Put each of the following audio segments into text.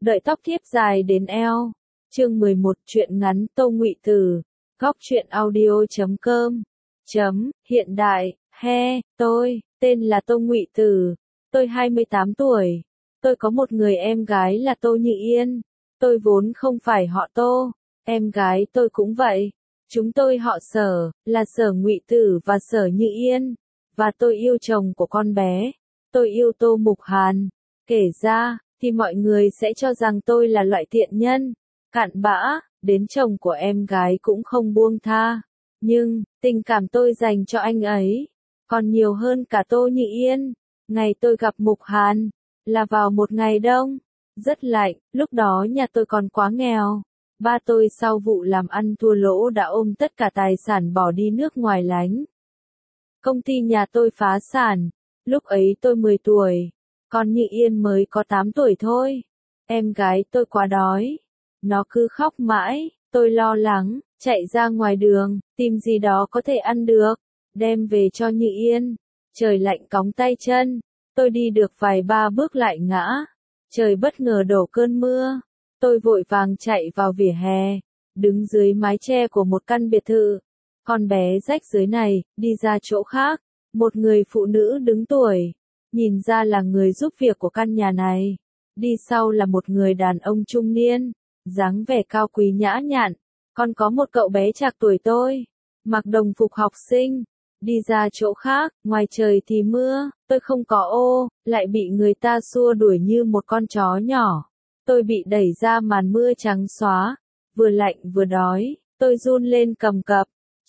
đợi tóc thiếp dài đến eo. Chương 11, truyện ngắn Tô Ngụy Từ. Góc truyện audio.com. Hiện đại, tôi, tên là Tô Ngụy Từ. Tôi 28 tuổi. Tôi có một người em gái là Tô Như Yên. Tôi vốn không phải họ Tô. Em gái tôi cũng vậy. Chúng tôi họ Sở, là Sở Ngụy Từ và Sở Như Yên. Và tôi yêu chồng của con bé. Tôi yêu Tô Mục Hàn. Kể ra, thì mọi người sẽ cho rằng tôi là loại tiện nhân, cặn bã, đến chồng của em gái cũng không buông tha. Nhưng, tình cảm tôi dành cho anh ấy, còn nhiều hơn cả Tô Như Yên. Ngày tôi gặp Mục Hàn, là vào một ngày đông, rất lạnh, lúc đó nhà tôi còn quá nghèo. Ba tôi sau vụ làm ăn thua lỗ đã ôm tất cả tài sản bỏ đi nước ngoài lánh. Công ty nhà tôi phá sản, lúc ấy tôi 10 tuổi. Còn Như Yên mới có 8 tuổi thôi. Em gái tôi quá đói. Nó cứ khóc mãi, tôi lo lắng, chạy ra ngoài đường, tìm gì đó có thể ăn được, đem về cho Như Yên. Trời lạnh cóng tay chân, tôi đi được vài ba bước lại ngã. Trời bất ngờ đổ cơn mưa. Tôi vội vàng chạy vào vỉa hè, đứng dưới mái che của một căn biệt thự. Con bé rách dưới này, đi ra chỗ khác, một người phụ nữ đứng tuổi. Nhìn ra là người giúp việc của căn nhà này. Đi sau là một người đàn ông trung niên, dáng vẻ cao quý nhã nhặn. Còn có một cậu bé trạc tuổi tôi, mặc đồng phục học sinh. Đi ra chỗ khác, ngoài trời thì mưa, tôi không có ô, lại bị người ta xua đuổi như một con chó nhỏ. Tôi bị đẩy ra màn mưa trắng xóa, vừa lạnh vừa đói, tôi run lên cầm cập.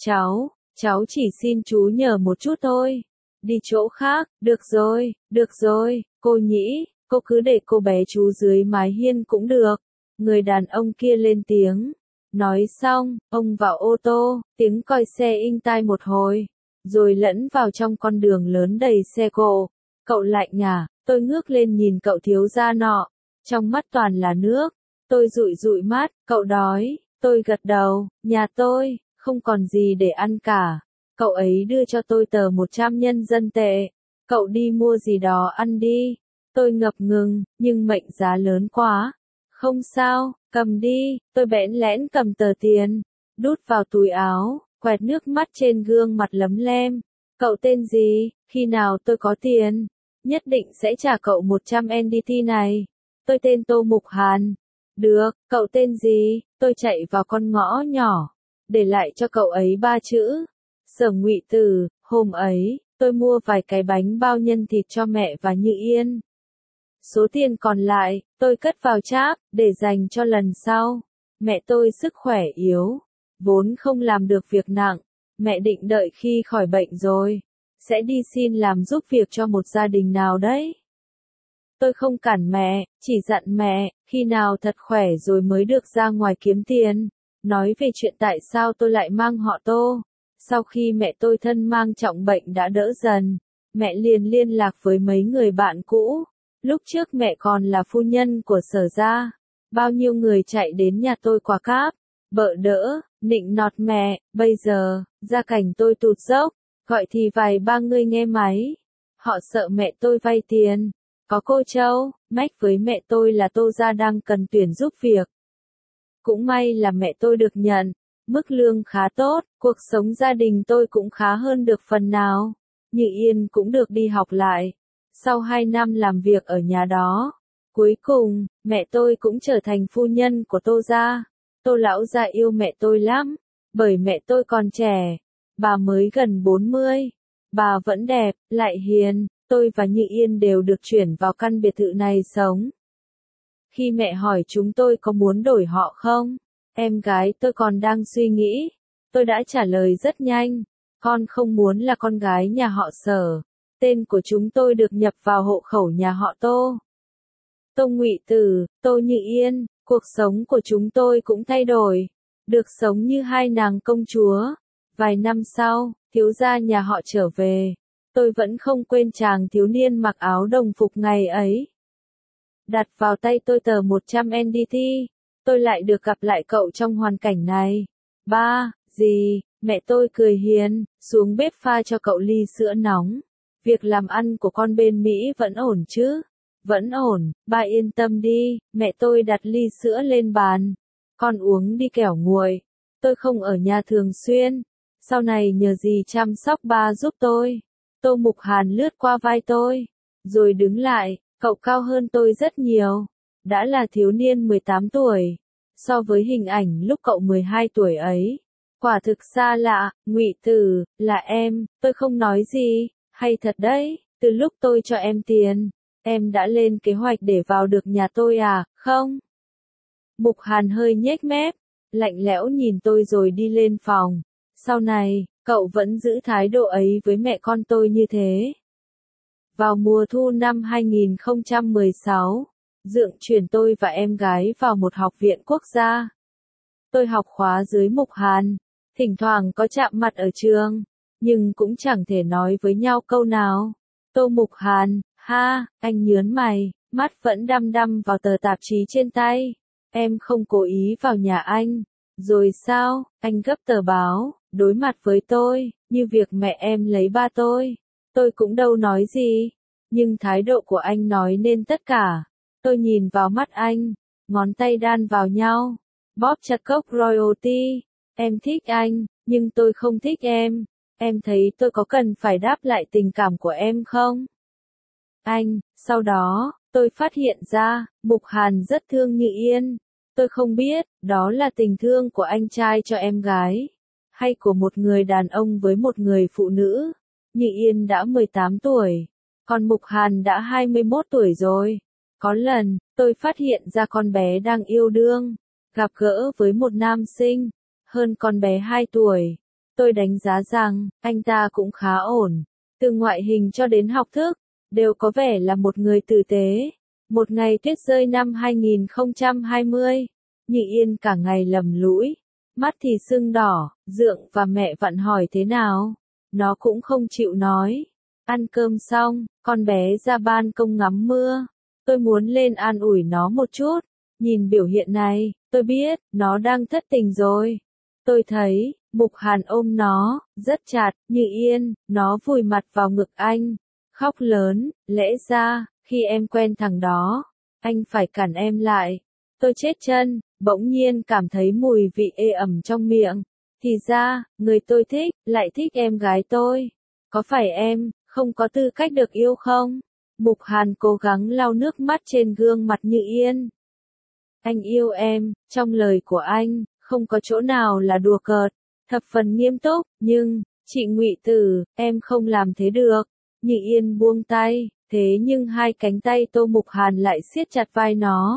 Cháu chỉ xin chú nhờ một chút thôi. Đi chỗ khác, được rồi, cô nhĩ, cô cứ để cô bé chú dưới mái hiên cũng được. Người đàn ông kia lên tiếng. Nói xong, ông vào ô tô, tiếng còi xe inh tai một hồi, rồi lẫn vào trong con đường lớn đầy xe cộ. Cậu lạnh à? Tôi ngước lên nhìn cậu thiếu gia nọ, trong mắt toàn là nước. Tôi dụi mắt, cậu đói, tôi gật đầu, nhà tôi, không còn gì để ăn cả. Cậu ấy đưa cho tôi tờ 100 nhân dân tệ. Cậu đi mua gì đó ăn đi. Tôi ngập ngừng, nhưng mệnh giá lớn quá. Không sao, cầm đi. Tôi bẽn lẽn cầm tờ tiền, đút vào túi áo, quẹt nước mắt trên gương mặt lấm lem. Cậu tên gì? Khi nào tôi có tiền, nhất định sẽ trả cậu 100 NDT này. Tôi tên Tô Mục Hàn. Được, cậu tên gì? Tôi chạy vào con ngõ nhỏ, để lại cho cậu ấy 3 chữ. Sở Ngụy Từ. Hôm ấy, tôi mua vài cái bánh bao nhân thịt cho mẹ và Như Yên. Số tiền còn lại, tôi cất vào tráp, để dành cho lần sau. Mẹ tôi sức khỏe yếu, vốn không làm được việc nặng. Mẹ định đợi khi khỏi bệnh rồi, sẽ đi xin làm giúp việc cho một gia đình nào đấy. Tôi không cản mẹ, chỉ dặn mẹ, khi nào thật khỏe rồi mới được ra ngoài kiếm tiền. Nói về chuyện tại sao tôi lại mang họ Tô. Sau khi mẹ tôi thân mang trọng bệnh đã đỡ dần, mẹ liền liên lạc với mấy người bạn cũ. Lúc trước mẹ còn là phu nhân của Sở gia. Bao nhiêu người chạy đến nhà tôi quà cáp, bợ đỡ, nịnh nọt mẹ. Bây giờ, gia cảnh tôi tụt dốc, gọi thì vài ba người nghe máy. Họ sợ mẹ tôi vay tiền. Có cô Châu, mách với mẹ tôi là Tô gia đang cần tuyển giúp việc. Cũng may là mẹ tôi được nhận. Mức lương khá tốt, cuộc sống gia đình tôi cũng khá hơn được phần nào. Như Yên cũng được đi học lại. Sau 2 năm làm việc ở nhà đó, cuối cùng, mẹ tôi cũng trở thành phu nhân của Tô gia. Tô lão gia yêu mẹ tôi lắm, bởi mẹ tôi còn trẻ. Bà mới gần 40. Bà vẫn đẹp, lại hiền. Tôi và Như Yên đều được chuyển vào căn biệt thự này sống. Khi mẹ hỏi chúng tôi có muốn đổi họ không, em gái tôi còn đang suy nghĩ. Tôi đã trả lời rất nhanh. Con không muốn là con gái nhà họ Sở. Tên của chúng tôi được nhập vào hộ khẩu nhà họ Tô. Tô Ngụy Từ, Tô Như Yên. Cuộc sống của chúng tôi cũng thay đổi. Được sống như hai nàng công chúa. Vài năm sau, thiếu gia nhà họ trở về. Tôi vẫn không quên chàng thiếu niên mặc áo đồng phục ngày ấy. Đặt vào tay tôi tờ 100 NDT. Tôi lại được gặp lại cậu trong hoàn cảnh này. Ba, gì, mẹ tôi cười hiền, xuống bếp pha cho cậu ly sữa nóng. Việc làm ăn của con bên Mỹ vẫn ổn chứ? Vẫn ổn, ba yên tâm đi, mẹ tôi đặt ly sữa lên bàn. Con uống đi kẻo nguội. Tôi không ở nhà thường xuyên. Sau này nhờ gì chăm sóc ba giúp tôi. Tô Mục Hàn lướt qua vai tôi. Rồi đứng lại, cậu cao hơn tôi rất nhiều. Đã là thiếu niên 18 tuổi. So với hình ảnh lúc cậu 12 tuổi ấy. Quả thực xa lạ, Ngụy Tử, là em, tôi không nói gì, hay thật đấy, từ lúc tôi cho em tiền, em đã lên kế hoạch để vào được nhà tôi à, không? Mục Hàn hơi nhếch mép, lạnh lẽo nhìn tôi rồi đi lên phòng. Sau này, cậu vẫn giữ thái độ ấy với mẹ con tôi như thế. Vào mùa thu năm 2016, Dượng chuyển tôi và em gái vào một học viện quốc gia. Tôi học khóa dưới Mục Hàn, thỉnh thoảng có chạm mặt ở trường, nhưng cũng chẳng thể nói với nhau câu nào. Tô Mục Hàn, ha, anh nhớn mày, mắt vẫn đăm đăm vào tờ tạp chí trên tay. Em không cố ý vào nhà anh. Rồi sao, anh gấp tờ báo, đối mặt với tôi, như việc mẹ em lấy ba tôi. Tôi cũng đâu nói gì, nhưng thái độ của anh nói nên tất cả. Tôi nhìn vào mắt anh, ngón tay đan vào nhau, bóp chặt cốc royalty. Em thích anh, nhưng tôi không thích em. Em thấy tôi có cần phải đáp lại tình cảm của em không? Anh, sau đó, tôi phát hiện ra, Mục Hàn rất thương Như Yên. Tôi không biết, đó là tình thương của anh trai cho em gái, hay của một người đàn ông với một người phụ nữ. Như Yên đã 18 tuổi, còn Mục Hàn đã 21 tuổi rồi. Có lần, tôi phát hiện ra con bé đang yêu đương, gặp gỡ với một nam sinh, hơn con bé 2 tuổi. Tôi đánh giá rằng, anh ta cũng khá ổn. Từ ngoại hình cho đến học thức, đều có vẻ là một người tử tế. Một ngày tuyết rơi năm 2020, Như Yên cả ngày lầm lũi, mắt thì sưng đỏ, Dượng và mẹ vặn hỏi thế nào. Nó cũng không chịu nói. Ăn cơm xong, con bé ra ban công ngắm mưa. Tôi muốn lên an ủi nó một chút. Nhìn biểu hiện này, tôi biết, nó đang thất tình rồi. Tôi thấy, Mục Hàn ôm nó, rất chặt, Như Yên, nó vùi mặt vào ngực anh. Khóc lớn, lẽ ra, khi em quen thằng đó, anh phải cản em lại. Tôi chết chân, bỗng nhiên cảm thấy mùi vị ê ẩm trong miệng. Thì ra, người tôi thích, lại thích em gái tôi. Có phải em, không có tư cách được yêu không? Mục Hàn cố gắng lau nước mắt trên gương mặt Như Yên. Anh yêu em, trong lời của anh, không có chỗ nào là đùa cợt, thập phần nghiêm túc, nhưng, chị Ngụy Tử, em không làm thế được. Như Yên buông tay, thế nhưng hai cánh tay Tô Mục Hàn lại siết chặt vai nó.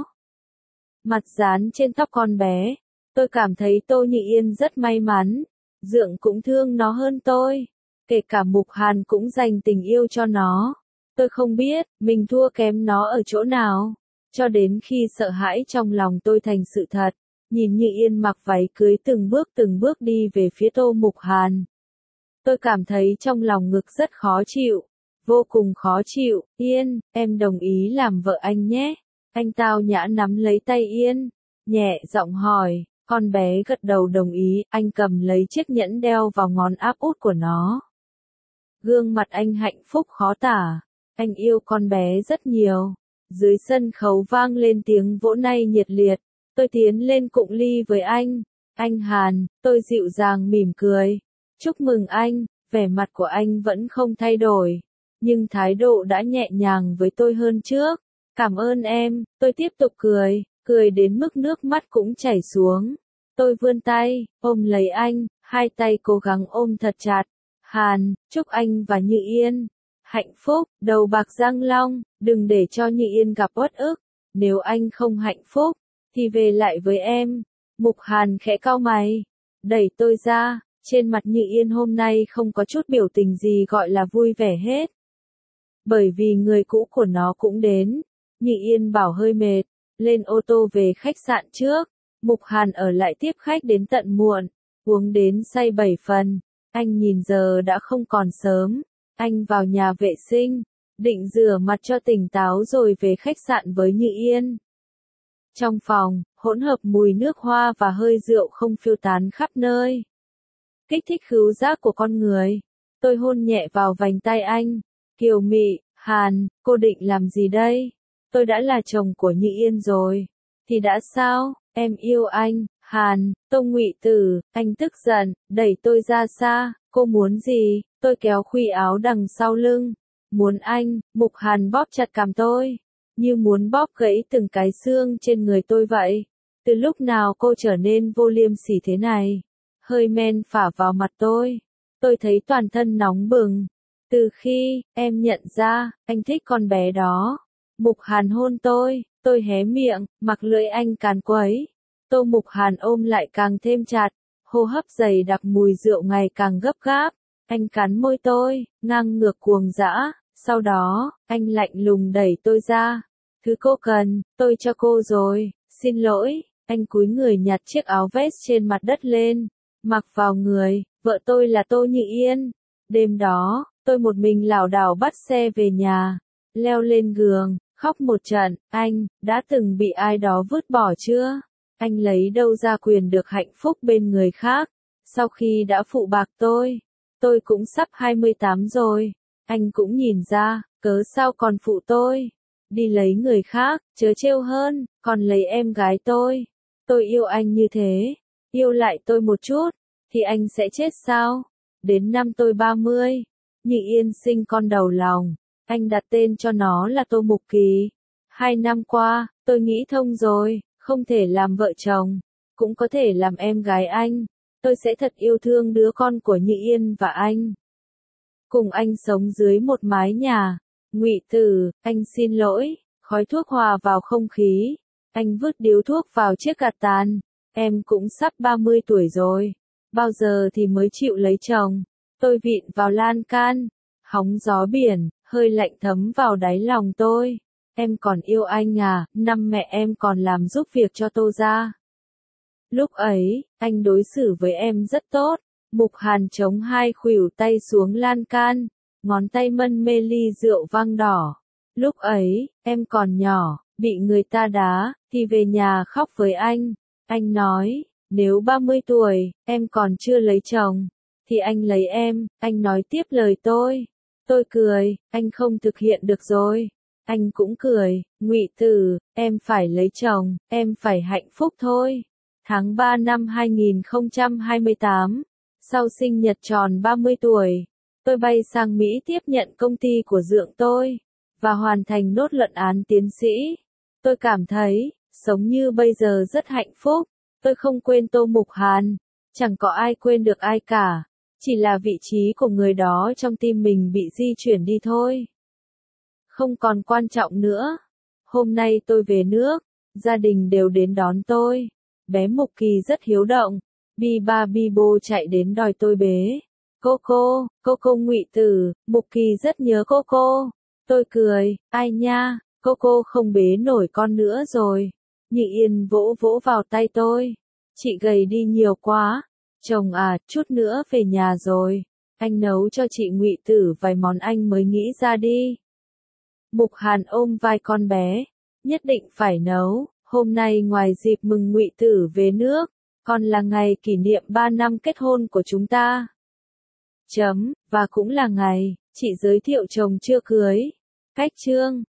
Mặt dán trên tóc con bé, tôi cảm thấy Tô Như Yên rất may mắn. Dượng cũng thương nó hơn tôi, kể cả Mục Hàn cũng dành tình yêu cho nó. Tôi không biết, mình thua kém nó ở chỗ nào. Cho đến khi sợ hãi trong lòng tôi thành sự thật, nhìn Như Yên mặc váy cưới từng bước đi về phía Tô Mục Hàn. Tôi cảm thấy trong lòng ngực rất khó chịu, vô cùng khó chịu. Yên, em đồng ý làm vợ anh nhé. Anh tao nhã nắm lấy tay Yên, nhẹ giọng hỏi, con bé gật đầu đồng ý, anh cầm lấy chiếc nhẫn đeo vào ngón áp út của nó. Gương mặt anh hạnh phúc khó tả, anh yêu con bé rất nhiều. Dưới sân khấu vang lên tiếng vỗ tay nhiệt liệt, tôi tiến lên cụng ly với anh. Anh Hàn, tôi dịu dàng mỉm cười. Chúc mừng anh, vẻ mặt của anh vẫn không thay đổi, nhưng thái độ đã nhẹ nhàng với tôi hơn trước. Cảm ơn em, tôi tiếp tục cười, cười đến mức nước mắt cũng chảy xuống. Tôi vươn tay, ôm lấy anh, hai tay cố gắng ôm thật chặt. Hàn, chúc anh và Như Yên hạnh phúc, đầu bạc răng long, đừng để cho Như Yên gặp uất ức. Nếu anh không hạnh phúc, thì về lại với em. Mục Hàn khẽ cau mày, đẩy tôi ra, trên mặt Như Yên hôm nay không có chút biểu tình gì gọi là vui vẻ hết. Bởi vì người cũ của nó cũng đến. Như Yên bảo hơi mệt, lên ô tô về khách sạn trước. Mục Hàn ở lại tiếp khách đến tận muộn, uống đến say 7 phần. Anh nhìn giờ đã không còn sớm. Anh vào nhà vệ sinh, định rửa mặt cho tỉnh táo rồi về khách sạn với Như Yên. Trong phòng, hỗn hợp mùi nước hoa và hơi rượu không phiêu tán khắp nơi. Kích thích khứu giác của con người. Tôi hôn nhẹ vào vành tay anh. Kiều mị, Hàn, cô định làm gì đây? tôi đã là chồng của Nhị Yên rồi. Thì đã sao, em yêu anh, Hàn, Tô Ngụy Tử, anh tức giận, đẩy tôi ra xa, cô muốn gì, tôi kéo khuy áo đằng sau lưng. Muốn anh, Mục Hàn bóp chặt cằm tôi, như muốn bóp gãy từng cái xương trên người tôi vậy. Từ lúc nào cô trở nên vô liêm sỉ thế này? Hơi men phả vào mặt tôi thấy toàn thân nóng bừng. Từ khi, em nhận ra, anh thích con bé đó. Mục Hàn hôn tôi hé miệng, mặc lưỡi anh càn quấy. Tô Mục Hàn ôm lại càng thêm chặt, hô hấp dày đặc mùi rượu ngày càng gấp gáp. Anh cắn môi tôi, ngang ngược cuồng dã, sau đó, anh lạnh lùng đẩy tôi ra. Thứ cô cần, tôi cho cô rồi, xin lỗi. Anh cúi người nhặt chiếc áo vest trên mặt đất lên, mặc vào người, vợ tôi là Tô Nhị Yên. Đêm đó, tôi một mình lảo đảo bắt xe về nhà, leo lên giường, khóc một trận. Anh, đã từng bị ai đó vứt bỏ chưa? Anh lấy đâu ra quyền được hạnh phúc bên người khác? Sau khi đã phụ bạc tôi cũng sắp 28 rồi. Anh cũng nhìn ra, cớ sao còn phụ tôi? Đi lấy người khác, chớ trêu hơn, còn lấy em gái tôi. Tôi yêu anh như thế, yêu lại tôi một chút, thì anh sẽ chết sao? Đến năm tôi 30, Nhị Yên sinh con đầu lòng, anh đặt tên cho nó là Tô Mục Kỳ. 2 năm qua, tôi nghĩ thông rồi, không thể làm vợ chồng, cũng có thể làm em gái anh. Tôi sẽ thật yêu thương đứa con của Nhị Yên và anh. Cùng anh sống dưới một mái nhà. Ngụy Tử, anh xin lỗi. Khói thuốc hòa vào không khí. Anh vứt điếu thuốc vào chiếc gạt tàn. Em cũng sắp 30 tuổi rồi. Bao giờ thì mới chịu lấy chồng? Tôi vịn vào lan can. Hóng gió biển, hơi lạnh thấm vào đáy lòng tôi. Em còn yêu anh à? Năm mẹ em còn làm giúp việc cho Tô gia. Lúc ấy, anh đối xử với em rất tốt. Mục Hàn chống hai khuỷu tay xuống lan can, ngón tay mân mê ly rượu vang đỏ. Lúc ấy, em còn nhỏ, bị người ta đá, thì về nhà khóc với anh. Anh nói, nếu 30 tuổi, em còn chưa lấy chồng, thì anh lấy em. Anh nói tiếp lời tôi. Tôi cười, anh không thực hiện được rồi. Anh cũng cười, Ngụy Tử, em phải lấy chồng, em phải hạnh phúc thôi. Tháng 3 năm 2028, sau sinh nhật tròn 30 tuổi, tôi bay sang Mỹ tiếp nhận công ty của dượng tôi, và hoàn thành nốt luận án tiến sĩ. Tôi cảm thấy, sống như bây giờ rất hạnh phúc. Tôi không quên Tô Mục Hàn, chẳng có ai quên được ai cả, chỉ là vị trí của người đó trong tim mình bị di chuyển đi thôi. Không còn quan trọng nữa. Hôm nay tôi về nước, gia đình đều đến đón tôi. Bé Mục Kỳ rất hiếu động, bi ba bi bô chạy đến đòi tôi bế. Cô Ngụy Tử, Mục Kỳ rất nhớ cô. Tôi cười, ai nha, cô không bế nổi con nữa rồi. Nhị Yên vỗ vỗ vào tay tôi. Chị gầy đi nhiều quá. Chồng à, chút nữa về nhà rồi. Anh nấu cho chị Ngụy Tử vài món anh mới nghĩ ra đi. Mục Hàn ôm vai con bé. Nhất định phải nấu. Hôm nay ngoài dịp mừng Ngụy Tử về nước, còn là ngày kỷ niệm 3 năm kết hôn của chúng ta. Và cũng là ngày, chị giới thiệu chồng chưa cưới. Cách chương